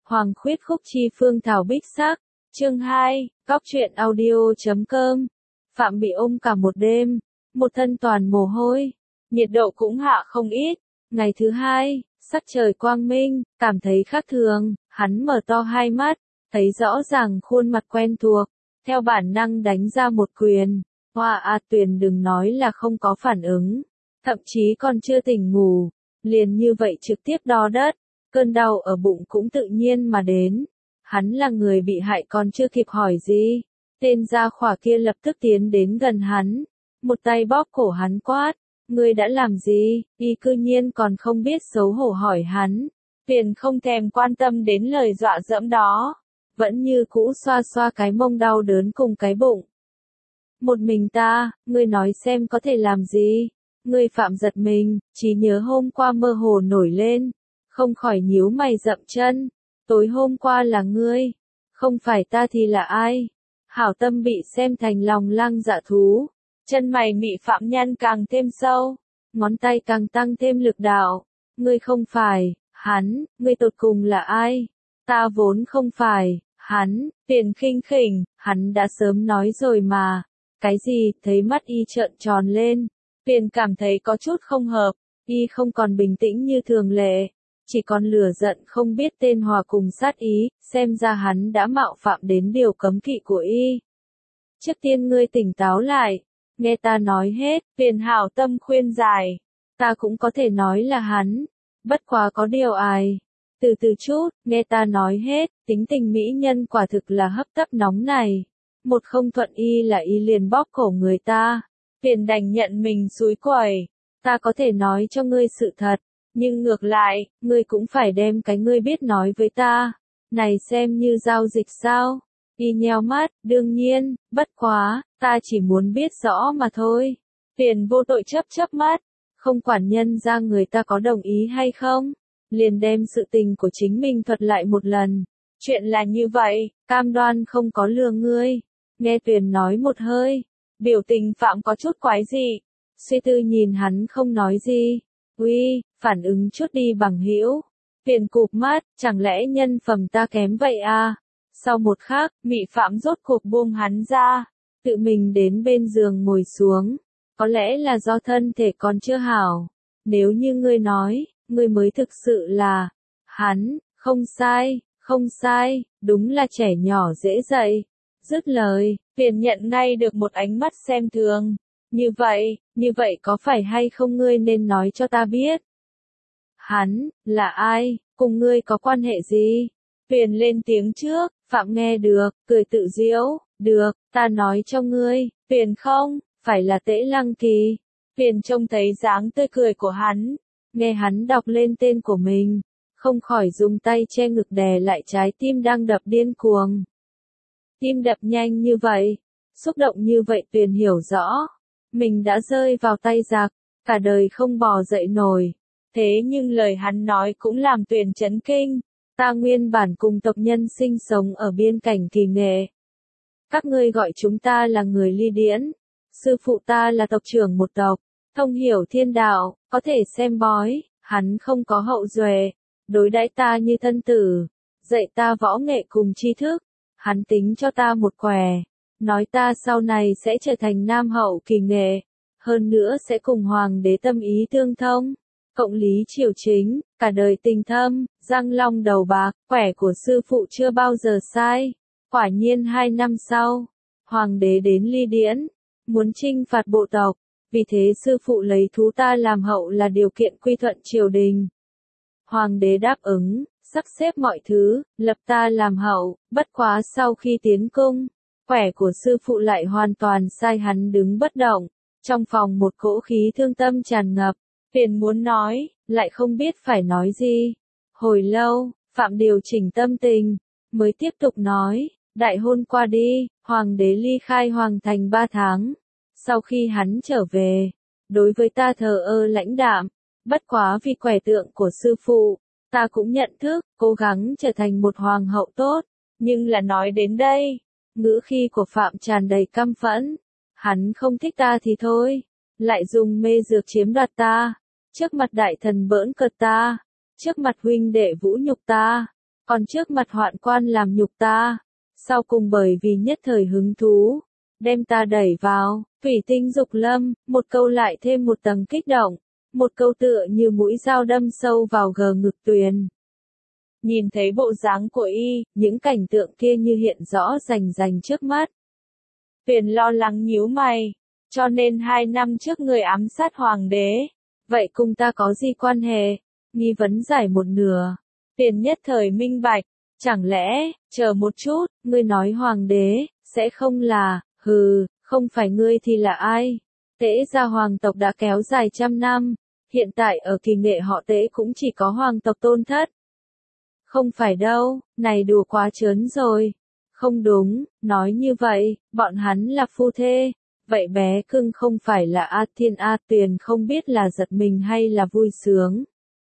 Hoàng khuyết khúc chi phương thảo bích sắc. Chương 2, Cóc truyện audio.com. Phạm bị ôm cả một đêm, một thân toàn mồ hôi, nhiệt độ cũng hạ không ít. Ngày thứ hai, sắc trời quang minh, cảm thấy khác thường, hắn mở to hai mắt, thấy rõ ràng khuôn mặt quen thuộc, theo bản năng đánh ra một quyền. Hoa A Tuyền đừng nói là không có phản ứng, thậm chí còn chưa tỉnh ngủ, liền như vậy trực tiếp đo đất, cơn đau ở bụng cũng tự nhiên mà đến. Hắn là người bị hại còn chưa kịp hỏi gì, tên gia khỏa kia lập tức tiến đến gần hắn, một tay bóp cổ hắn quát, ngươi đã làm gì? Y cư nhiên còn không biết xấu hổ hỏi hắn. Tuyền không thèm quan tâm đến lời dọa dẫm đó, vẫn như cũ xoa xoa cái mông đau đớn cùng cái bụng. Một mình ta, ngươi nói xem có thể làm gì? Ngươi Phạm giật mình, trí nhớ hôm qua mơ hồ nổi lên, không khỏi nhíu mày dậm chân. Tối hôm qua là ngươi, không phải ta thì là ai? Hảo tâm bị xem thành lòng lang dạ thú, chân mày mị Phạm Nhân càng thêm sâu, ngón tay càng tăng thêm lực đạo. Ngươi không phải, hắn, ngươi tột cùng là ai? Ta vốn không phải, hắn. Tuyền khinh khỉnh, hắn đã sớm nói rồi mà. Cái gì? Thấy mắt y trợn tròn lên, Tuyền cảm thấy có chút không hợp, y không còn bình tĩnh như thường lệ, chỉ còn lửa giận không biết tên hòa cùng sát ý, xem ra hắn đã mạo phạm đến điều cấm kỵ của y. Trước tiên ngươi tỉnh táo lại, nghe ta nói hết. Tuyền hảo tâm khuyên giải, ta cũng có thể nói là hắn, bất quá có điều ai. Từ từ chút, nghe ta nói hết, tính tình mỹ nhân quả thực là hấp tấp nóng này. Một không thuận y là y liền bóp cổ người ta. Tuyền đành nhận mình xúi quẩy, ta có thể nói cho ngươi sự thật, nhưng ngược lại, ngươi cũng phải đem cái ngươi biết nói với ta. Này xem như giao dịch sao? Y nheo mắt, đương nhiên, bất quá, ta chỉ muốn biết rõ mà thôi. Tuyền vô tội chớp chớp mắt, không quản nhân ra người ta có đồng ý hay không, liền đem sự tình của chính mình thuật lại một lần. Chuyện là như vậy, cam đoan không có lừa ngươi. Nghe Tuyền nói một hơi, biểu tình Phạm có chút quái dị, suy tư nhìn hắn không nói gì. Uy, phản ứng chút đi bằng hữu. Tuyền cụp mắt, chẳng lẽ nhân phẩm ta kém vậy à? Sau một khắc, mị Phạm rốt cuộc buông hắn ra, tự mình đến bên giường ngồi xuống. Có lẽ là do thân thể còn chưa hảo. Nếu như ngươi nói, ngươi mới thực sự là hắn. Không sai, không sai, đúng là trẻ nhỏ dễ dạy. Dứt lời, Tuyền nhận ngay được một ánh mắt xem thường. Như vậy có phải hay không ngươi nên nói cho ta biết? Hắn, là ai, cùng ngươi có quan hệ gì? Tuyền lên tiếng trước, Phạm nghe được, cười tự giễu, được, ta nói cho ngươi. Tuyền không, phải là Tễ Lăng Kỳ. Tuyền trông thấy dáng tươi cười của hắn, nghe hắn đọc lên tên của mình, không khỏi dùng tay che ngực đè lại trái tim đang đập điên cuồng. Tim đập nhanh như vậy, xúc động như vậy Tuyền hiểu rõ, mình đã rơi vào tay giặc, cả đời không bò dậy nổi. Thế nhưng lời hắn nói cũng làm Tuyền chấn kinh. Ta nguyên bản cùng tộc nhân sinh sống ở biên cảnh Kỳ Nghệ. Các ngươi gọi chúng ta là người Ly Điển. Sư phụ ta là tộc trưởng một tộc, thông hiểu thiên đạo, có thể xem bói. Hắn không có hậu duệ, đối đãi ta như thân tử, dạy ta võ nghệ cùng tri thức. Hắn tính cho ta một quẻ, nói ta sau này sẽ trở thành nam hậu Kỳ Nghệ, hơn nữa sẽ cùng hoàng đế tâm ý tương thông, cộng lý triều chính, cả đời tình thâm, răng long đầu bạc. Quẻ của sư phụ chưa bao giờ sai. Quả nhiên 2 năm sau, hoàng đế đến Ly Điển, muốn trinh phạt bộ tộc, vì thế sư phụ lấy thú ta làm hậu là điều kiện quy thuận triều đình. Hoàng đế đáp ứng, sắp xếp mọi thứ, lập ta làm hậu. Bất quá sau khi tiến cung, quẻ của sư phụ lại hoàn toàn sai, hắn đứng bất động, trong phòng một cỗ khí thương tâm tràn ngập. Tuyền muốn nói, lại không biết phải nói gì. Hồi lâu, Phạm điều chỉnh tâm tình, mới tiếp tục nói, đại hôn qua đi, hoàng đế ly khai hoàng thành 3 tháng. Sau khi hắn trở về, đối với ta thờ ơ lãnh đạm, bất quá vì quẻ tượng của sư phụ, ta cũng nhận thức, cố gắng trở thành một hoàng hậu tốt. Nhưng là nói đến đây, ngữ khí của Phạm tràn đầy căm phẫn. Hắn không thích ta thì thôi, lại dùng mê dược chiếm đoạt ta, trước mặt đại thần bỡn cợt ta, trước mặt huynh đệ vũ nhục ta. còn trước mặt hoạn quan làm nhục ta, sau cùng bởi vì nhất thời hứng thú, đem ta đẩy vào, thủy tinh dục lâm, một câu lại thêm một tầng kích động, một câu tựa như mũi dao đâm sâu vào gờ ngực Tuyền. Nhìn thấy bộ dáng của y, những cảnh tượng kia như hiện rõ rành rành trước mắt. Tuyền lo lắng nhíu mày, cho nên 2 năm trước người ám sát hoàng đế, vậy cùng ta có gì quan hệ? Nghi vấn giải một nửa. Tuyền nhất thời minh bạch, chẳng lẽ, chờ một chút, ngươi nói hoàng đế, sẽ không là, không phải ngươi thì là ai? Tễ gia hoàng tộc đã kéo dài trăm năm, hiện tại ở Kỳ Nghệ họ Tễ cũng chỉ có hoàng tộc tôn thất. Không phải đâu, này đùa quá trớn rồi. Không đúng, nói như vậy, bọn hắn là phu thê. Vậy bé cưng không phải là A Thiên A Tuyền, không biết là giật mình hay là vui sướng.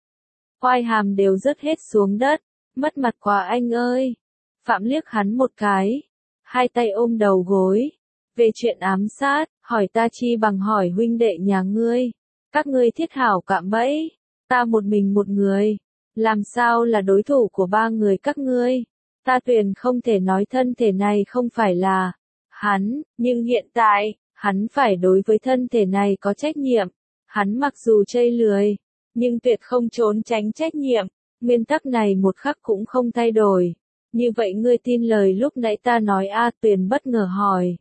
Oai hàm đều rớt hết xuống đất, mất mặt quá anh ơi. Phạm liếc hắn một cái, hai tay ôm đầu gối. Về chuyện ám sát, hỏi ta chi bằng hỏi huynh đệ nhà ngươi. Các ngươi thiết hảo cạm bẫy, ta một mình một người, làm sao là đối thủ của 3 người các ngươi? Ta Tuyền không thể nói thân thể này không phải là hắn, nhưng hiện tại, hắn phải đối với thân thể này có trách nhiệm. Hắn mặc dù chây lười, nhưng tuyệt không trốn tránh trách nhiệm. Nguyên tắc này một khắc cũng không thay đổi. Như vậy ngươi tin lời lúc nãy ta nói A Tuyền bất ngờ hỏi.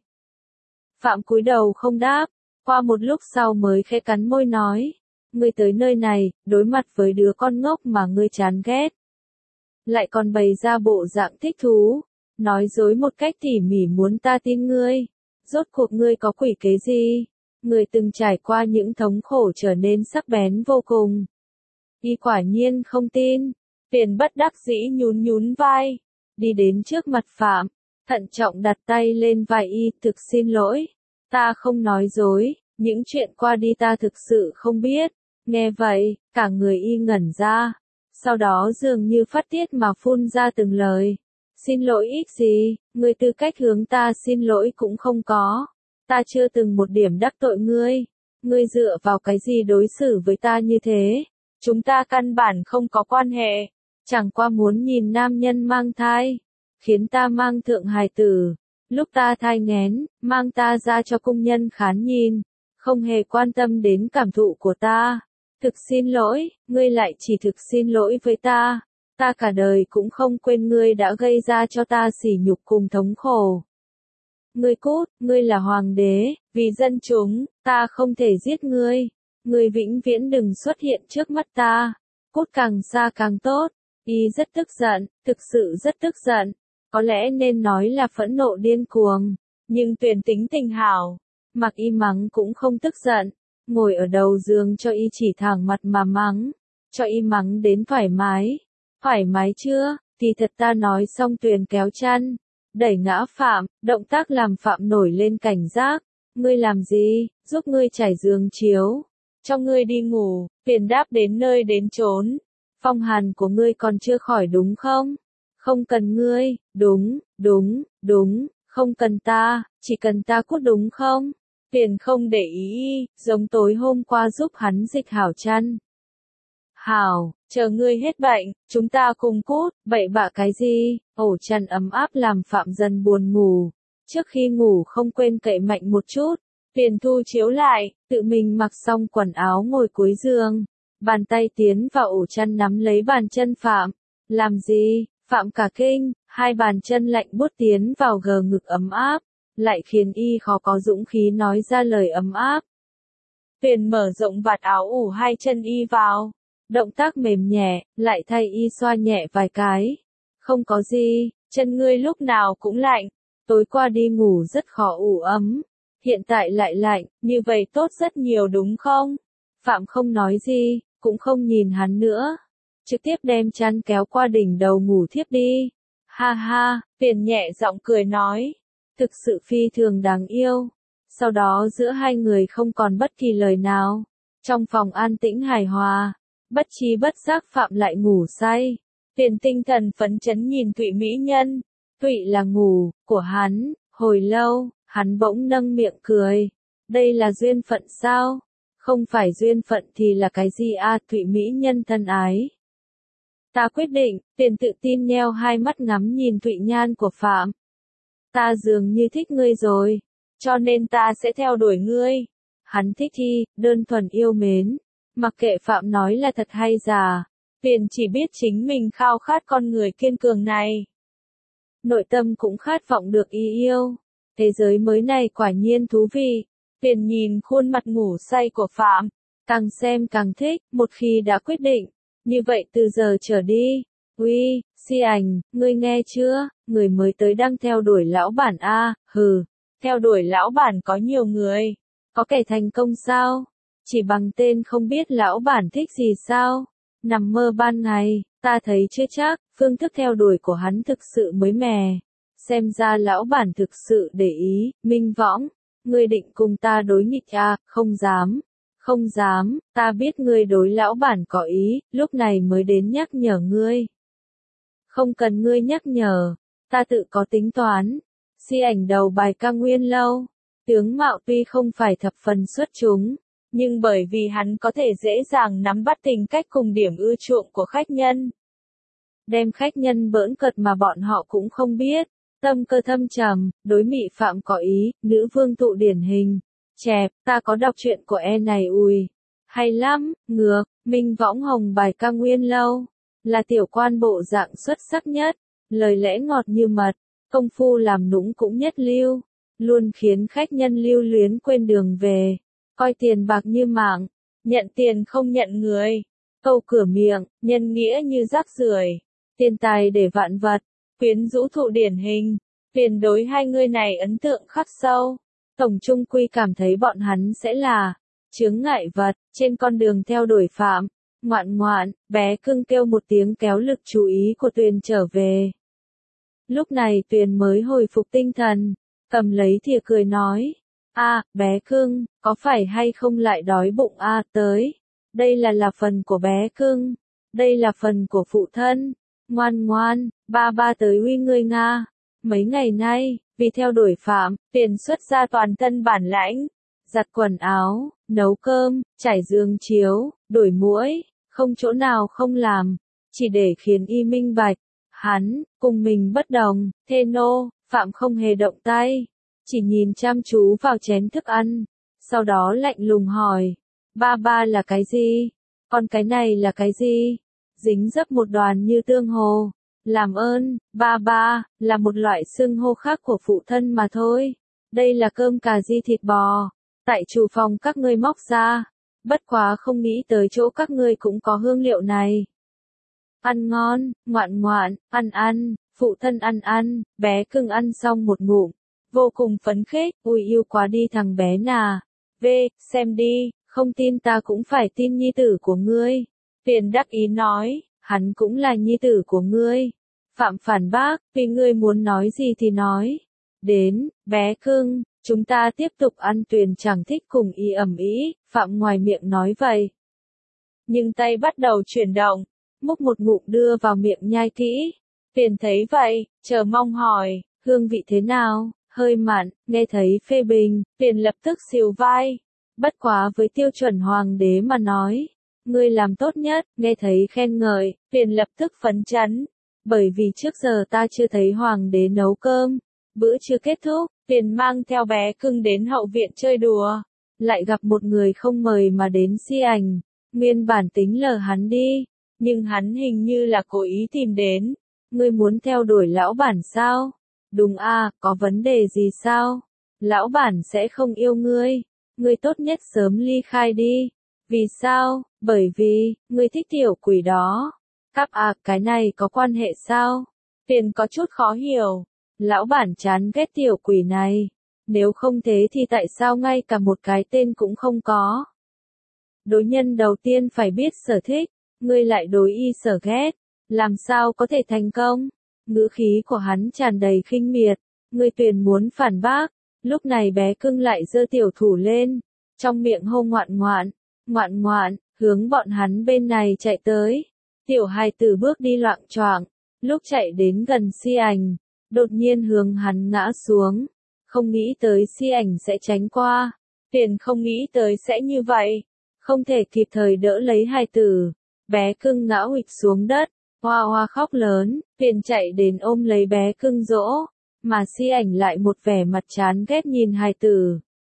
Phạm cúi đầu không đáp, qua một lúc sau mới khẽ cắn môi nói. Ngươi tới nơi này, đối mặt với đứa con ngốc mà ngươi chán ghét. Lại còn bày ra bộ dạng thích thú, nói dối một cách tỉ mỉ muốn ta tin ngươi. Rốt cuộc ngươi có quỷ kế gì? Ngươi từng trải qua những thống khổ trở nên sắc bén vô cùng. Y quả nhiên không tin, Tuyền bất đắc dĩ nhún nhún vai, đi đến trước mặt Phạm, thận trọng đặt tay lên vai y, thực xin lỗi, ta không nói dối, những chuyện qua đi ta thực sự không biết. Nghe vậy, cả người y ngẩn ra, sau đó dường như phát tiết mà phun ra từng lời. Xin lỗi ít gì, ngươi tư cách hướng ta xin lỗi cũng không có. Ta chưa từng một điểm đắc tội ngươi. Ngươi dựa vào cái gì đối xử với ta như thế? Chúng ta căn bản không có quan hệ. Chẳng qua muốn nhìn nam nhân mang thai, khiến ta mang thượng hài tử. Lúc ta thai nghén, mang ta ra cho cung nhân khán nhìn, không hề quan tâm đến cảm thụ của ta. Thực xin lỗi, ngươi lại chỉ thực xin lỗi với ta. Ta cả đời cũng không quên ngươi đã gây ra cho ta sỉ nhục cùng thống khổ. Ngươi cút, ngươi là hoàng đế, vì dân chúng, ta không thể giết ngươi. Ngươi vĩnh viễn đừng xuất hiện trước mắt ta. Cút càng xa càng tốt. Y rất tức giận, thực sự rất tức giận. Có lẽ nên nói là phẫn nộ điên cuồng. Nhưng Tuyền tính tình hảo. Mặc y mắng cũng không tức giận. Ngồi ở đầu giường cho y chỉ thẳng mặt mà mắng. Cho y mắng đến thoải mái. Thoải mái chưa? Thì thật ta nói xong Tuyền kéo chăn. Đẩy ngã Phạm, động tác làm Phạm nổi lên cảnh giác. Ngươi làm gì? Giúp ngươi trải giường chiếu. Cho ngươi đi ngủ, Tuyền đáp đến nơi đến chốn. Phong hàn của ngươi còn chưa khỏi đúng không? Không cần ngươi, đúng, không cần ta, chỉ cần ta cút đúng không? Tuyền không để ý, giống tối hôm qua giúp hắn dịch hảo chăn. Hảo, chờ ngươi hết bệnh, chúng ta cùng cút, bậy bạ cái gì? Ổ chăn ấm áp làm Phạm dần buồn ngủ. Trước khi ngủ không quên cậy mạnh một chút. Tuyền thu chiếu lại, tự mình mặc xong quần áo ngồi cuối giường. Bàn tay tiến vào ổ chăn nắm lấy bàn chân Phạm. Làm gì? Phạm cả kinh, hai bàn chân lạnh buốt tiến vào gờ ngực ấm áp, lại khiến y khó có dũng khí nói ra lời ấm áp. Tuyền mở rộng vạt áo ủ hai chân y vào, động tác mềm nhẹ, lại thay y xoa nhẹ vài cái. Không có gì, chân ngươi lúc nào cũng lạnh, tối qua đi ngủ rất khó ủ ấm, hiện tại lại lạnh, như vậy tốt rất nhiều đúng không? Phạm không nói gì, cũng không nhìn hắn nữa. Trực tiếp đem chăn kéo qua đỉnh đầu ngủ thiếp đi. Ha ha, Tuyền nhẹ giọng cười nói. Thực sự phi thường đáng yêu. Sau đó giữa hai người không còn bất kỳ lời nào. Trong phòng an tĩnh hài hòa. Bất chi bất giác Phạm lại ngủ say. Tuyền tinh thần phấn chấn nhìn Thụy mỹ nhân. Thụy là ngủ, của hắn. Hồi lâu, hắn bỗng nâng miệng cười. Đây là duyên phận sao? Không phải duyên phận thì là cái gì a Thụy mỹ nhân thân ái. Ta quyết định, Tuyền tự tin nheo hai mắt ngắm nhìn Thụy Nhan của Phạm. Ta dường như thích ngươi rồi, cho nên ta sẽ theo đuổi ngươi. Hắn thích Thi, đơn thuần yêu mến. Mặc kệ Phạm nói là thật hay giả, Tuyền chỉ biết chính mình khao khát con người kiên cường này. Nội tâm cũng khát vọng được yêu. Thế giới mới này quả nhiên thú vị. Tuyền nhìn khuôn mặt ngủ say của Phạm, càng xem càng thích, một khi đã quyết định. Như vậy từ giờ trở đi. Uy, Si Ảnh, ngươi nghe chưa, người mới tới đang theo đuổi lão bản a, hừ, theo đuổi lão bản có nhiều người, có kẻ thành công sao? Chỉ bằng tên không biết lão bản thích gì sao? Nằm mơ ban ngày, ta thấy chưa chắc, phương thức theo đuổi của hắn thực sự mới mẻ. Xem ra lão bản thực sự để ý, Minh Võng, ngươi định cùng ta đối nghịch à, không dám. Không dám, ta biết ngươi đối lão bản có ý, lúc này mới đến nhắc nhở ngươi. Không cần ngươi nhắc nhở, ta tự có tính toán. Si Ảnh đầu bài ca nguyên lâu. Tướng mạo tuy không phải thập phần xuất chúng, nhưng bởi vì hắn có thể dễ dàng nắm bắt tính cách cùng điểm ưa chuộng của khách nhân. Đem khách nhân bỡn cợt mà bọn họ cũng không biết. Tâm cơ thâm trầm, đối Mị Phạm có ý, nữ vương tụ điển hình. Chẹp, ta có đọc truyện của e này ùi. Hay lắm, ngược, Minh Võng hồng bài ca nguyên lâu. Là tiểu quan bộ dạng xuất sắc nhất. Lời lẽ ngọt như mật, công phu làm nũng cũng nhất lưu. Luôn khiến khách nhân lưu luyến quên đường về. Coi tiền bạc như mạng, nhận tiền không nhận người. Câu cửa miệng, nhân nghĩa như rác rưởi. Tiền tài để vạn vật, quyến rũ thụ điển hình. Tuyền đối hai người này ấn tượng khắc sâu. Tổng chung quy cảm thấy bọn hắn sẽ là chướng ngại vật trên con đường theo đuổi Phạm. Ngoạn ngoạn, bé cưng kêu một tiếng kéo lực chú ý của Tuyền trở về. Lúc này Tuyền mới hồi phục tinh thần, cầm lấy thìa cười nói. A, bé cưng, có phải hay không lại đói bụng a, tới. Đây là phần của bé cưng. Đây là phần của phụ thân. Ngoan ngoan, ba ba tới uy ngươi Nga. Mấy ngày nay, vì theo đuổi Phạm, Tuyền xuất ra toàn thân bản lãnh. Giặt quần áo, nấu cơm, trải giường chiếu, đuổi muỗi, không chỗ nào không làm. Chỉ để khiến y minh bạch. Hắn, cùng mình bất đồng, thê nô, Phạm không hề động tay. Chỉ nhìn chăm chú vào chén thức ăn. Sau đó lạnh lùng hỏi. Ba ba là cái gì? Còn cái này là cái gì? Dính dấp một đoàn như tương hồ. Làm ơn, ba ba, là một loại xưng hô khác của phụ thân mà thôi. Đây là cơm cà ri thịt bò. Tại chủ phòng các ngươi móc ra. Bất quá không nghĩ tới chỗ các ngươi cũng có hương liệu này. Ăn ngon, ngoạn ngoạn, ăn, phụ thân ăn, bé cưng ăn xong một ngụm. Vô cùng phấn khích, ui yêu quá đi thằng bé nà. Xem đi, không tin ta cũng phải tin nhi tử của ngươi. Tuyền đắc ý nói, hắn cũng là nhi tử của ngươi. Phạm phản bác, vì ngươi muốn nói gì thì nói. Đến, bé cưng, chúng ta tiếp tục ăn. Tuyền chẳng thích cùng y ầm ĩ, Phạm ngoài miệng nói vậy. Nhưng tay bắt đầu chuyển động, múc một ngụm đưa vào miệng nhai kỹ. Tuyền thấy vậy, chờ mong hỏi, hương vị thế nào? Hơi mặn, nghe thấy phê bình, Tuyền lập tức xìu vai. Bất quá với tiêu chuẩn hoàng đế mà nói, ngươi làm tốt nhất, nghe thấy khen ngợi, Tuyền lập tức phấn chấn. Bởi vì trước giờ ta chưa thấy hoàng đế nấu cơm. Bữa chưa kết thúc, Tuyền mang theo bé cưng đến hậu viện chơi đùa. Lại gặp một người không mời mà đến Si Ảnh. Nguyên bản tính lờ hắn đi, nhưng hắn hình như là cố ý tìm đến. Ngươi muốn theo đuổi lão bản sao? Đúng à, có vấn đề gì sao? Lão bản sẽ không yêu ngươi. Ngươi tốt nhất sớm ly khai đi. Vì sao? Bởi vì, ngươi thích tiểu quỷ đó. Cáp à, cái này có quan hệ sao? Tuyền có chút khó hiểu. Lão bản chán ghét tiểu quỷ này. Nếu không thế thì tại sao ngay cả một cái tên cũng không có? Đối nhân đầu tiên phải biết sở thích. Ngươi lại đối y sở ghét. Làm sao có thể thành công? Ngữ khí của hắn tràn đầy khinh miệt. Ngươi Tuyền muốn phản bác. Lúc này bé cưng lại giơ tiểu thủ lên. Trong miệng hô ngoạn ngoạn, hướng bọn hắn bên này chạy tới. Tiểu hài tử bước đi loạng choạng. Lúc chạy đến gần Si Ảnh, đột nhiên hướng hắn ngã xuống. Không nghĩ tới Si Ảnh sẽ tránh qua. Tuyền không nghĩ tới sẽ như vậy. Không thể kịp thời đỡ lấy hài tử. Bé cưng ngã huỵch xuống đất. Hoa Hoa khóc lớn, Tuyền chạy đến ôm lấy bé cưng dỗ, mà Si Ảnh lại một vẻ mặt chán ghét nhìn hài tử.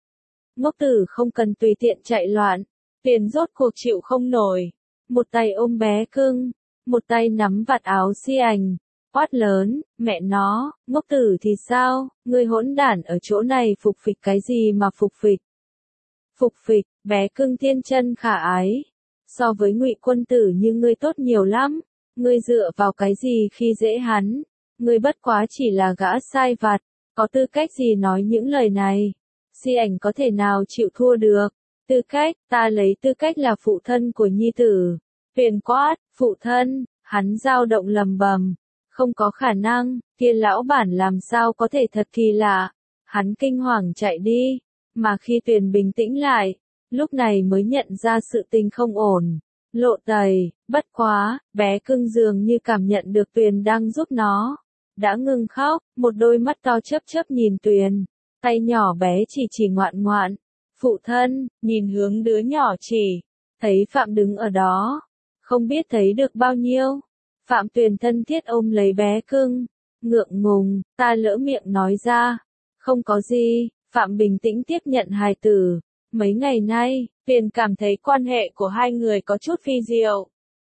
Ngốc tử không cần tùy tiện chạy loạn, Tuyền rốt cuộc chịu không nổi, một tay ôm bé cưng, một tay nắm vạt áo Si Ảnh, quát lớn, mẹ nó, ngốc tử thì sao, ngươi hỗn đản ở chỗ này phục phịch cái gì mà phục phịch. Phục phịch, bé cưng thiên chân khả ái, so với Ngụy Quân tử như ngươi tốt nhiều lắm, ngươi dựa vào cái gì khi dễ hắn, ngươi bất quá chỉ là gã sai vặt, có tư cách gì nói những lời này. Si Ảnh có thể nào chịu thua được, tư cách, ta lấy tư cách là phụ thân của nhi tử. Tuyền quát, phụ thân, hắn dao động lầm bầm, không có khả năng, kia lão bản làm sao có thể, thật kỳ lạ. Hắn kinh hoàng chạy đi, mà khi Tuyền bình tĩnh lại, lúc này mới nhận ra sự tình không ổn. Lộ tẩy, bất quá, bé cưng dường như cảm nhận được Tuyền đang giúp nó. Đã ngừng khóc, một đôi mắt to chớp chớp nhìn Tuyền, tay nhỏ bé chỉ ngoạn ngoạn. Phụ thân, nhìn hướng đứa nhỏ chỉ, thấy Phạm đứng ở đó, không biết thấy được bao nhiêu. Phạm Tuyền thân thiết ôm lấy bé cưng, ngượng ngùng, ta lỡ miệng nói ra. Không có gì, Phạm bình tĩnh tiếp nhận hài tử. Mấy ngày nay, Tuyền cảm thấy quan hệ của hai người có chút phi diệu.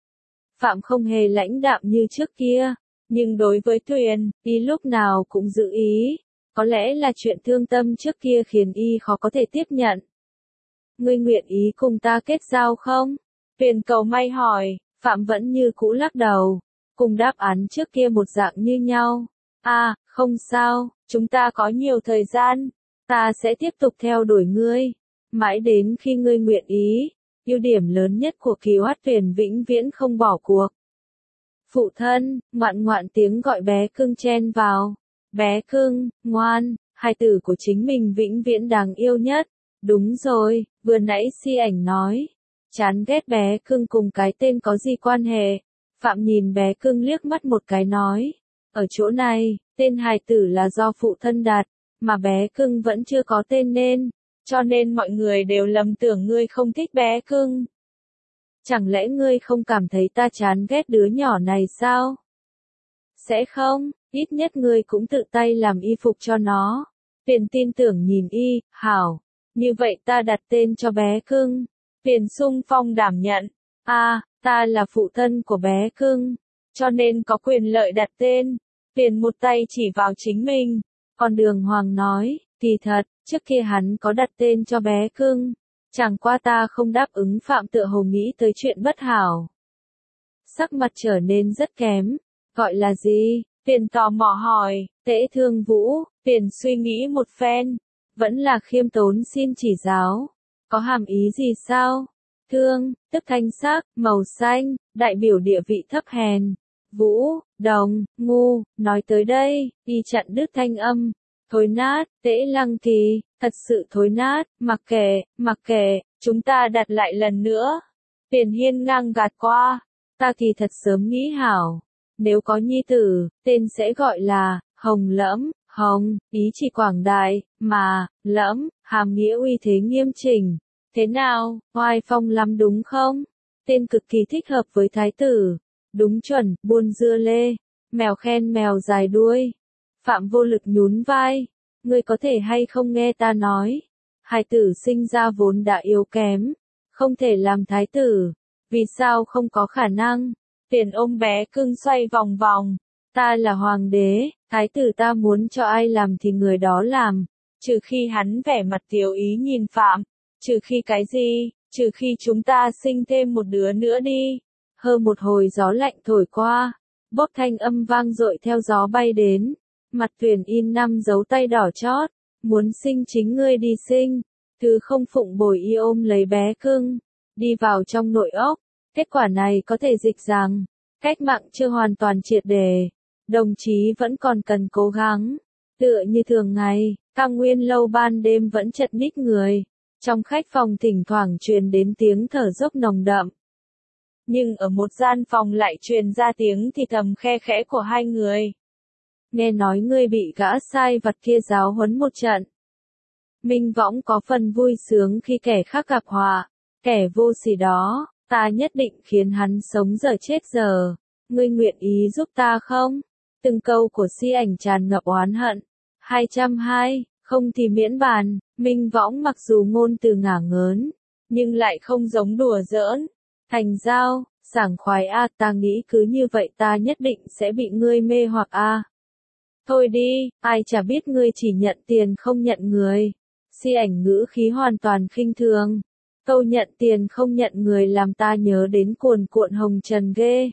Phạm không hề lãnh đạm như trước kia, nhưng đối với Tuyền, y lúc nào cũng giữ ý. Có lẽ là chuyện thương tâm trước kia khiến y khó có thể tiếp nhận. Ngươi nguyện ý cùng ta kết giao không? Tuyền cầu may hỏi, Phạm vẫn như cũ lắc đầu, cùng đáp án trước kia một dạng như nhau. À, không sao, chúng ta có nhiều thời gian, ta sẽ tiếp tục theo đuổi ngươi, mãi đến khi ngươi nguyện ý. Ưu điểm lớn nhất của Kỳ Hoát Tuyền vĩnh viễn không bỏ cuộc. Phụ thân, ngoạn ngoạn tiếng gọi bé cưng chen vào. Bé cưng, ngoan, hài tử của chính mình vĩnh viễn đáng yêu nhất. Đúng rồi, vừa nãy Si Ảnh nói, chán ghét bé cưng cùng cái tên có gì quan hệ. Phạm nhìn bé cưng liếc mắt một cái nói, ở chỗ này, tên hài tử là do phụ thân đặt, mà bé cưng vẫn chưa có tên nên, cho nên mọi người đều lầm tưởng ngươi không thích bé cưng. Chẳng lẽ ngươi không cảm thấy ta chán ghét đứa nhỏ này sao? Sẽ không, ít nhất ngươi cũng tự tay làm y phục cho nó. Tuyền tin tưởng nhìn y, hảo, như vậy ta đặt tên cho bé cưng. Tuyền sung phong đảm nhận, ta là phụ thân của bé cưng, cho nên có quyền lợi đặt tên. Tuyền một tay chỉ vào chính mình, còn Đường Hoàng nói, kỳ thật, trước kia hắn có đặt tên cho bé cưng, chẳng qua ta không đáp ứng. Phạm tựa hồ nghĩ tới chuyện bất hảo, sắc mặt trở nên rất kém. Gọi là gì? Tuyền tò mò hỏi. Tễ Thương Vũ. Tuyền suy nghĩ một phen, vẫn là khiêm tốn xin chỉ giáo. Có hàm ý gì sao? Thương, tức thanh sắc, màu xanh, đại biểu địa vị thấp hèn. Vũ, đồng, ngu, nói tới đây, y chặn đứt thanh âm. Thối nát, Tễ Lăng Kỳ, thật sự thối nát, mặc kệ, chúng ta đặt lại lần nữa. Tuyền hiên ngang gạt qua, ta thì thật sớm nghĩ hảo, nếu có nhi tử, tên sẽ gọi là, Hồng Lẫm. Hồng, ý chỉ quảng đại, mà, Lẫm, hàm nghĩa uy thế nghiêm chỉnh. Thế nào, oai phong lắm đúng không? Tên cực kỳ thích hợp với thái tử. Đúng chuẩn, buôn dưa lê. Mèo khen mèo dài đuôi. Phạm vô lực nhún vai. Ngươi có thể hay không nghe ta nói. Hài tử sinh ra vốn đã yếu kém, không thể làm thái tử. Vì sao không có khả năng? Tuyền ôm bé cưng xoay vòng vòng. Ta là hoàng đế, thái tử ta muốn cho ai làm thì người đó làm. Trừ khi hắn vẻ mặt tiểu ý nhìn Phạm. Trừ khi cái gì? Trừ khi chúng ta sinh thêm một đứa nữa đi. Hơ một hồi gió lạnh thổi qua, bóp thanh âm vang dội theo gió bay đến. Mặt Tuyền in 5 dấu tay đỏ chót. Muốn sinh chính ngươi đi sinh. Thứ không phụng bồi y ôm lấy bé cưng, đi vào trong nội ốc. Kết quả này có thể dịch rằng, cách mạng chưa hoàn toàn triệt để, đồng chí vẫn còn cần cố gắng. Tựa như thường ngày, Cang Nguyên lâu ban đêm vẫn chật ních người. Trong khách phòng thỉnh thoảng truyền đến tiếng thở dốc nồng đậm. Nhưng ở một gian phòng lại truyền ra tiếng thì thầm khe khẽ của hai người. Nghe nói ngươi bị gã sai vặt kia giáo huấn một trận. Minh Võng có phần vui sướng khi kẻ khác gặp họa. Kẻ vô sỉ đó, ta nhất định khiến hắn sống dở chết dở. ngươi nguyện ý giúp ta không? Từng câu của Si Ảnh tràn ngập oán hận. 202, không thì miễn bàn, Minh Võng mặc dù ngôn từ ngả ngớn, nhưng lại không giống đùa giỡn. Thành giao, sảng khoái a, ta nghĩ cứ như vậy ta nhất định sẽ bị ngươi mê hoặc a. Thôi đi, ai chả biết ngươi chỉ nhận tiền không nhận người. Si Ảnh ngữ khí hoàn toàn khinh thường. Câu nhận tiền không nhận người làm ta nhớ đến cuồn cuộn hồng trần ghê.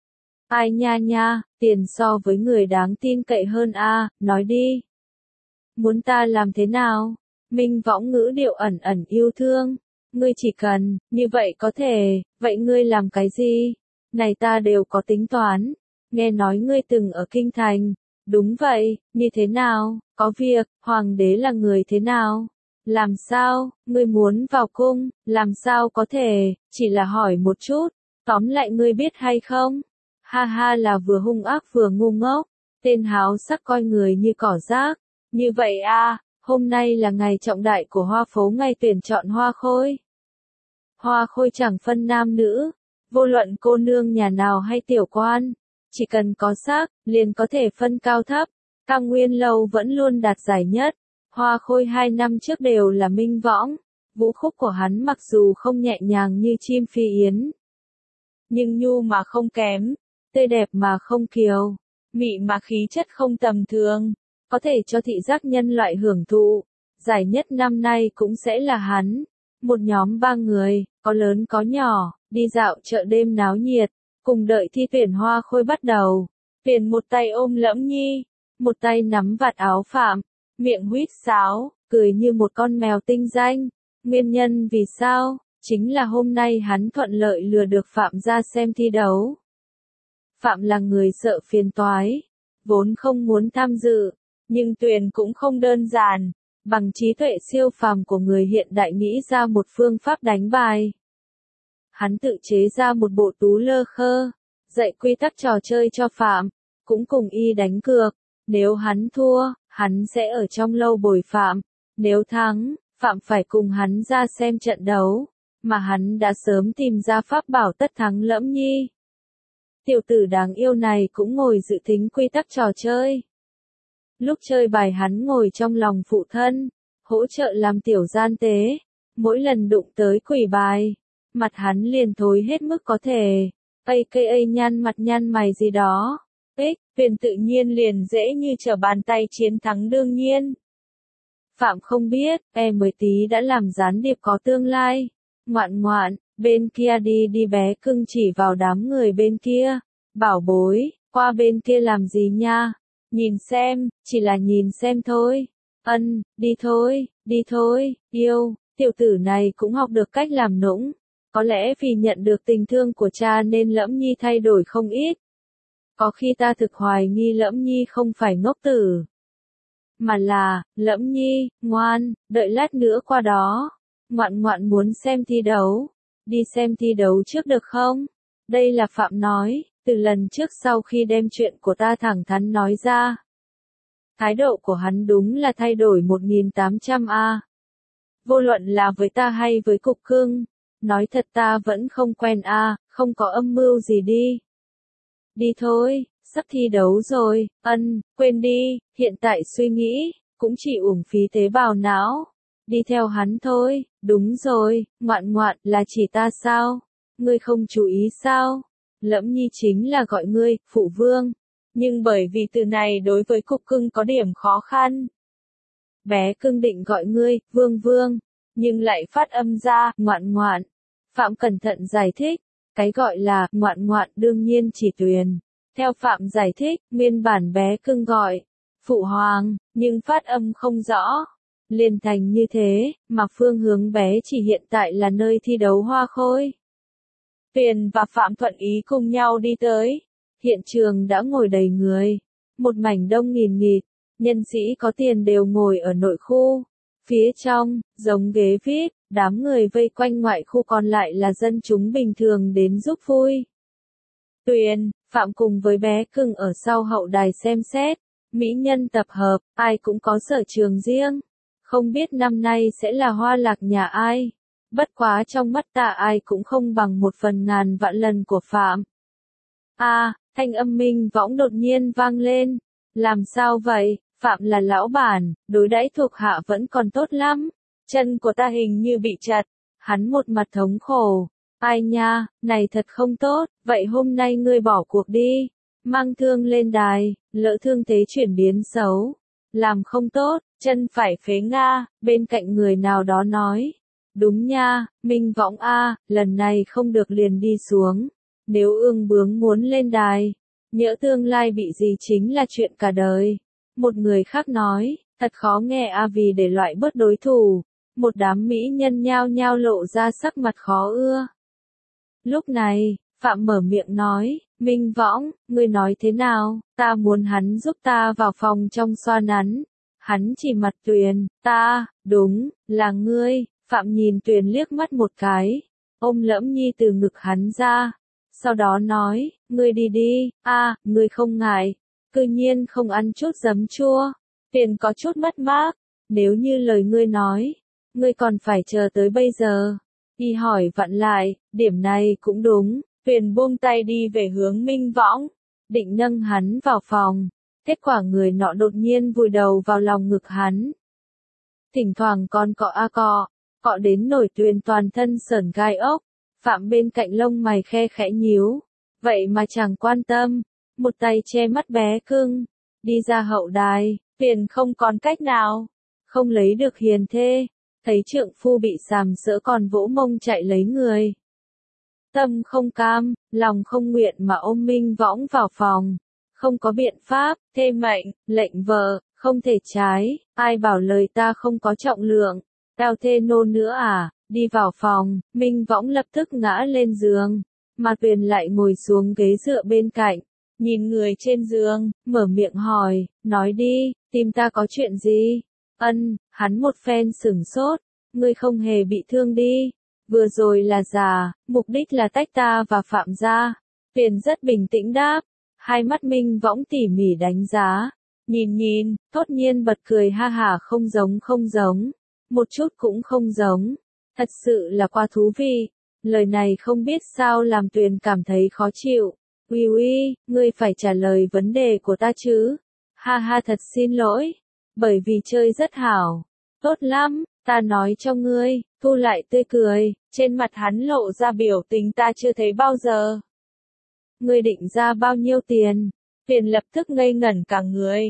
Ai nha nha, tiền so với người đáng tin cậy hơn a, nói đi. Muốn ta làm thế nào? Minh Võng ngữ điệu ẩn ẩn yêu thương. Ngươi chỉ cần, như vậy có thể, vậy ngươi làm cái gì? Này ta đều có tính toán. Nghe nói ngươi từng ở Kinh Thành. Đúng vậy, như thế nào? Có việc, hoàng đế là người thế nào? Làm sao, ngươi muốn vào cung, làm sao có thể, chỉ là hỏi một chút. Tóm lại ngươi biết hay không? Ha ha là vừa hung ác vừa ngu ngốc. Tên háo sắc coi người như cỏ rác. Như vậy a, hôm nay là ngày trọng đại của Hoa Phố, ngày tuyển chọn Hoa Khôi. Hoa Khôi chẳng phân nam nữ, vô luận cô nương nhà nào hay tiểu quan, chỉ cần có xác, liền có thể phân cao thấp. Cao Nguyên Lâu vẫn luôn đạt giải nhất. Hoa Khôi 2 năm trước đều là Minh Võng. Vũ khúc của hắn mặc dù không nhẹ nhàng như chim phi yến, nhưng nhu mà không kém, tươi đẹp mà không kiều, mị mà khí chất không tầm thường, có thể cho thị giác nhân loại hưởng thụ. Giải nhất năm nay cũng sẽ là hắn. Một nhóm 3 người, có lớn có nhỏ, đi dạo chợ đêm náo nhiệt, cùng đợi thi tuyển Hoa Khôi bắt đầu. Tuyển một tay ôm Lẫm Nhi, một tay nắm vạt áo Phạm, miệng huýt sáo, cười như một con mèo tinh danh. Nguyên nhân vì sao? Chính là hôm nay hắn thuận lợi lừa được Phạm ra xem thi đấu. Phạm là người sợ phiền toái, vốn không muốn tham dự, nhưng Tuyền cũng không đơn giản, bằng trí tuệ siêu phàm của người hiện đại nghĩ ra một phương pháp đánh bài. Hắn tự chế ra một bộ tú lơ khơ, dạy quy tắc trò chơi cho Phạm, cũng cùng y đánh cược. Nếu hắn thua, hắn sẽ ở trong lâu bồi Phạm. Nếu thắng, Phạm phải cùng hắn ra xem trận đấu, mà hắn đã sớm tìm ra pháp bảo tất thắng Lẫm Nhi. Tiểu tử đáng yêu này cũng ngồi dự tính quy tắc trò chơi. Lúc chơi bài hắn ngồi trong lòng phụ thân, hỗ trợ làm tiểu gian tế. Mỗi lần đụng tới quỷ bài, mặt hắn liền thối hết mức có thể. AKA nhăn mặt nhăn mày gì đó. Tuyền tự nhiên liền dễ như trở bàn tay chiến thắng đương nhiên. Phạm không biết, mới tí đã làm gián điệp có tương lai. Ngoạn ngoạn, bên kia đi đi bé cưng chỉ vào đám người bên kia. Bảo bối, qua bên kia làm gì nha? Nhìn xem, chỉ là nhìn xem thôi. Đi thôi, yêu, tiểu tử này cũng học được cách làm nũng. Có lẽ vì nhận được tình thương của cha nên Lẫm Nhi thay đổi không ít. Có khi ta thực hoài nghi Lẫm Nhi không phải ngốc tử, mà là, Lẫm Nhi, ngoan, đợi lát nữa qua đó. Ngoạn ngoạn muốn xem thi đấu. Đi xem thi đấu trước được không? Đây là Phạm nói, từ lần trước sau khi đem chuyện của ta thẳng thắn nói ra. Thái độ của hắn đúng là thay đổi 1800 a. Vô luận là với ta hay với cục cưng, nói thật ta vẫn không quen a, không có âm mưu gì đi. Đi thôi, sắp thi đấu rồi, quên đi, hiện tại suy nghĩ, cũng chỉ uổng phí tế bào não. Đi theo hắn thôi, đúng rồi, ngoạn ngoạn là chỉ ta sao? Ngươi không chú ý sao? Lẫm Nhi chính là gọi ngươi, phụ vương. Nhưng bởi vì từ này đối với cục cưng có điểm khó khăn. Bé cưng định gọi ngươi, vương vương, nhưng lại phát âm ra, ngoạn ngoạn. Phạm cẩn thận giải thích, cái gọi là, ngoạn ngoạn đương nhiên chỉ Tuyền. Theo Phạm giải thích, nguyên bản bé cưng gọi, phụ hoàng, nhưng phát âm không rõ. Liền thành như thế, mà phương hướng bé chỉ hiện tại là nơi thi đấu Hoa Khôi. Tuyền và Phạm thuận ý cùng nhau đi tới. Hiện trường đã ngồi đầy người. Một mảnh đông nghìn nghịt, nhân sĩ có tiền đều ngồi ở nội khu. Phía trong, giống ghế VIP, đám người vây quanh ngoại khu còn lại là dân chúng bình thường đến giúp vui. Tuyền, Phạm cùng với bé cưng ở sau hậu đài xem xét. Mỹ nhân tập hợp, ai cũng có sở trường riêng. Không biết năm nay sẽ là hoa lạc nhà ai. Bất quá trong mắt ta ai cũng không bằng 1/1000 vạn lần của Phạm. Thanh âm Minh Võng đột nhiên vang lên. Làm sao vậy, Phạm là lão bản, đối đãi thuộc hạ vẫn còn tốt lắm. Chân của ta hình như bị chặt. Hắn một mặt thống khổ. Ai nha, này thật không tốt, vậy hôm nay ngươi bỏ cuộc đi. Mang thương lên đài, lỡ thương thế chuyển biến xấu. Làm không tốt, chân phải phế Nga, bên cạnh người nào đó nói. Đúng nha, Minh Võng lần này không được liền đi xuống. Nếu ương bướng muốn lên đài, nhỡ tương lai bị gì chính là chuyện cả đời. Một người khác nói, thật khó nghe vì để loại bớt đối thủ. Một đám mỹ nhân nhao nhao lộ ra sắc mặt khó ưa. Lúc này, Phạm mở miệng nói, Minh Võng, ngươi nói thế nào, ta muốn hắn giúp ta vào phòng trong xoa nắn. Hắn chỉ mặt Tuyền, đúng, là ngươi. Phạm nhìn Tuyền liếc mắt một cái, ôm Lẫm Nhi từ ngực hắn ra. Sau đó nói, ngươi đi đi, ngươi không ngại, cư nhiên không ăn chút giấm chua. Tuyền có chút mất mát, nếu như lời ngươi nói, ngươi còn phải chờ tới bây giờ. Y hỏi vặn lại, điểm này cũng đúng. Tuyền buông tay đi về hướng Minh Võng, định nâng hắn vào phòng. Kết quả người nọ đột nhiên vùi đầu vào lòng ngực hắn. Thỉnh thoảng còn cọ đến nổi Tuyền toàn thân sởn gai ốc. Phạm bên cạnh lông mày khe khẽ nhíu, vậy mà chẳng quan tâm, một tay che mắt bé cưng, đi ra hậu đài. Tuyền không còn cách nào, không lấy được hiền thê, thấy trượng phu bị sàm sỡ còn vỗ mông chạy lấy người. Tâm không cam, lòng không nguyện mà ôm Minh Võng vào phòng, không có biện pháp, thê mệnh, lệnh vợ, không thể trái, ai bảo lời ta không có trọng lượng, tao thê nô nữa Đi vào phòng, Minh Võng lập tức ngã lên giường, mà Tuyền lại ngồi xuống ghế dựa bên cạnh, nhìn người trên giường, mở miệng hỏi, nói đi, tìm ta có chuyện gì? Hắn một phen sửng sốt, ngươi không hề bị thương đi, vừa rồi là giả, mục đích là tách ta và Phạm ra. Tuyền rất bình tĩnh đáp, hai mắt Minh Võng tỉ mỉ đánh giá, nhìn, thốt nhiên bật cười ha hả không giống, một chút cũng không giống. Thật sự là quá thú vị. Lời này không biết sao làm Tuyền cảm thấy khó chịu. Uy, ngươi phải trả lời vấn đề của ta chứ. Ha thật xin lỗi. Bởi vì chơi rất hảo. Tốt lắm, ta nói cho ngươi. Thu lại tươi cười, trên mặt hắn lộ ra biểu tình ta chưa thấy bao giờ. Ngươi định ra bao nhiêu tiền? Tuyền lập tức ngây ngẩn cả người.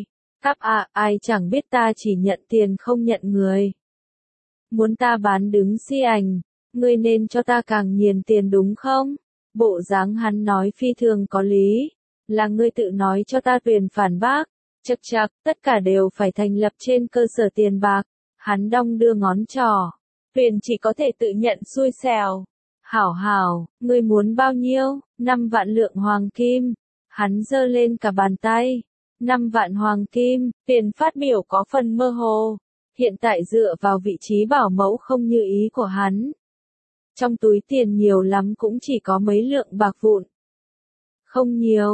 Ai chẳng biết ta chỉ nhận tiền không nhận người. Muốn ta bán đứng si ảnh, ngươi nên cho ta càng nhiều tiền đúng không? Bộ dáng hắn nói phi thường có lý, là ngươi tự nói cho ta. Tuyền phản bác, chậc, tất cả đều phải thành lập trên cơ sở tiền bạc. Hắn đong đưa ngón trỏ, Tuyền chỉ có thể tự nhận xui xẻo. Hảo, ngươi muốn bao nhiêu? 5 vạn lượng hoàng kim. Hắn giơ lên cả bàn tay. 5 vạn hoàng kim. Tuyền phát biểu có phần mơ hồ. Hiện tại dựa vào vị trí bảo mẫu không như ý của hắn. Trong túi tiền nhiều lắm cũng chỉ có mấy lượng bạc vụn. Không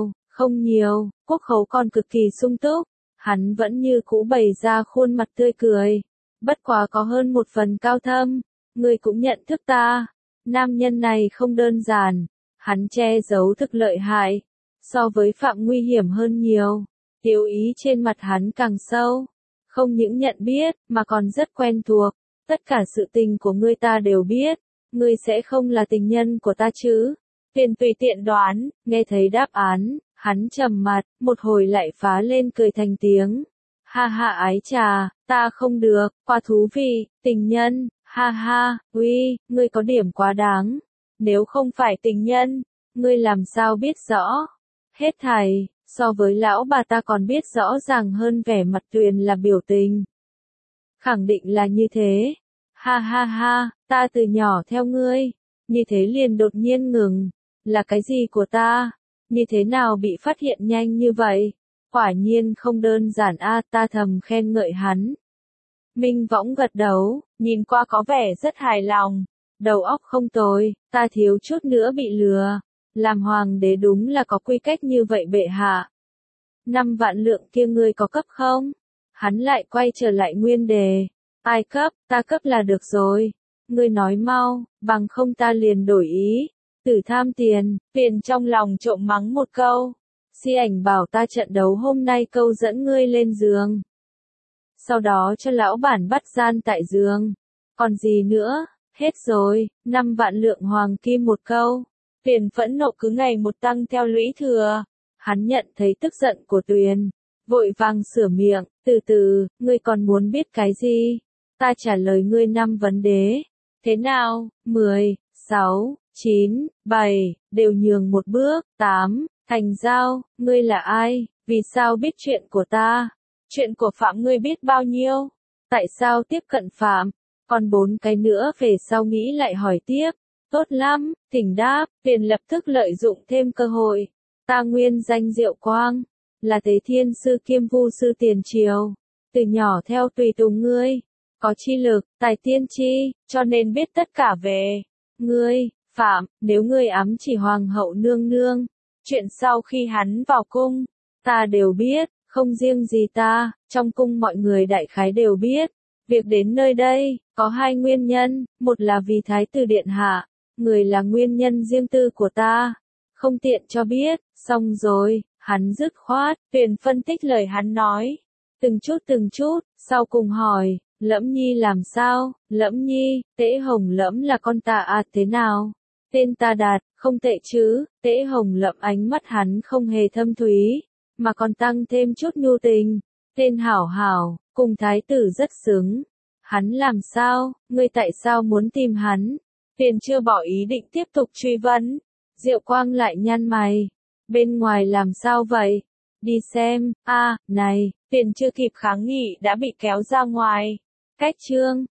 nhiều, quốc khấu còn cực kỳ sung túc. Hắn vẫn như cũ bày ra khuôn mặt tươi cười. Bất quá có hơn một phần cao thâm. Ngươi cũng nhận thức ta. Nam nhân này không đơn giản. Hắn che giấu thực lợi hại. So với Phạm nguy hiểm hơn nhiều. Tiêu ý trên mặt hắn càng sâu. Không những nhận biết, mà còn rất quen thuộc. Tất cả sự tình của ngươi ta đều biết. Ngươi sẽ không là tình nhân của ta chứ? Tuyền tùy tiện đoán, nghe thấy đáp án, hắn trầm mặt, một hồi lại phá lên cười thành tiếng. Ha ái trà, ta không được, quá thú vị, tình nhân, uy, ngươi có điểm quá đáng. Nếu không phải tình nhân, ngươi làm sao biết rõ? Hết thảy. So với lão bà ta còn biết rõ ràng hơn vẻ mặt Tuyền là biểu tình. Khẳng định là như thế. Ha, ta từ nhỏ theo ngươi. Như thế liền đột nhiên ngừng. Là cái gì của ta? Như thế nào bị phát hiện nhanh như vậy? Quả nhiên không đơn giản ta thầm khen ngợi hắn. Minh Võng gật đầu, nhìn qua có vẻ rất hài lòng. Đầu óc không tồi, ta thiếu chút nữa bị lừa. Làm hoàng đế đúng là có quy cách như vậy bệ hạ. 5 vạn lượng kia ngươi có cấp không? Hắn lại quay trở lại nguyên đề. Ai cấp, ta cấp là được rồi. Ngươi nói mau, bằng không ta liền đổi ý. Tử tham tiền, Tuyền trong lòng trộm mắng một câu. Si ảnh bảo ta trận đấu hôm nay câu dẫn ngươi lên giường. Sau đó cho lão bản bắt gian tại giường. Còn gì nữa, hết rồi, 5 vạn lượng hoàng kim một câu. Tuyền phẫn nộ cứ ngày một tăng theo lũy thừa. Hắn nhận thấy tức giận của Tuyền, vội vàng sửa miệng, từ từ, ngươi còn muốn biết cái gì? Ta trả lời ngươi 5 vấn đề. Thế nào, 10, 6, 9, 7, đều nhường một bước, 8, thành giao, ngươi là ai, vì sao biết chuyện của ta? Chuyện của Phạm ngươi biết bao nhiêu? Tại sao tiếp cận Phạm? Còn 4 cái nữa về sau nghĩ lại hỏi tiếp. Tốt lắm, Thỉnh đáp, Tuyền lập tức lợi dụng thêm cơ hội. Ta nguyên danh Diệu Quang, là Tế Thiên Sư kiêm Vu Sư tiền triều. Từ nhỏ theo tùy tùng ngươi, có chi lực, tài tiên tri, cho nên biết tất cả về ngươi, Phạm, nếu ngươi ám chỉ Hoàng hậu nương nương. Chuyện sau khi hắn vào cung, ta đều biết, không riêng gì ta, trong cung mọi người đại khái đều biết. Việc đến nơi đây, có 2 nguyên nhân, một là vì Thái tử Điện Hạ, người là nguyên nhân riêng tư của ta, không tiện cho biết, xong rồi, hắn dứt khoát, Tuyền phân tích lời hắn nói, từng chút, sau cùng hỏi, Lẫm Nhi làm sao, Lẫm Nhi, Tễ Hồng Lẫm là con ta à thế nào? Tên ta Đạt, không tệ chứ, Tễ Hồng Lẫm ánh mắt hắn không hề thâm thúy, mà còn tăng thêm chút nhu tình, tên Hảo Hảo, cùng thái tử rất xứng. Hắn làm sao, ngươi tại sao muốn tìm hắn? Tuyền chưa bỏ ý định tiếp tục truy vấn. Diệu Quang lại nhăn mày. Bên ngoài làm sao vậy? Đi xem, này, Tuyền chưa kịp kháng nghị đã bị kéo ra ngoài. Cách chương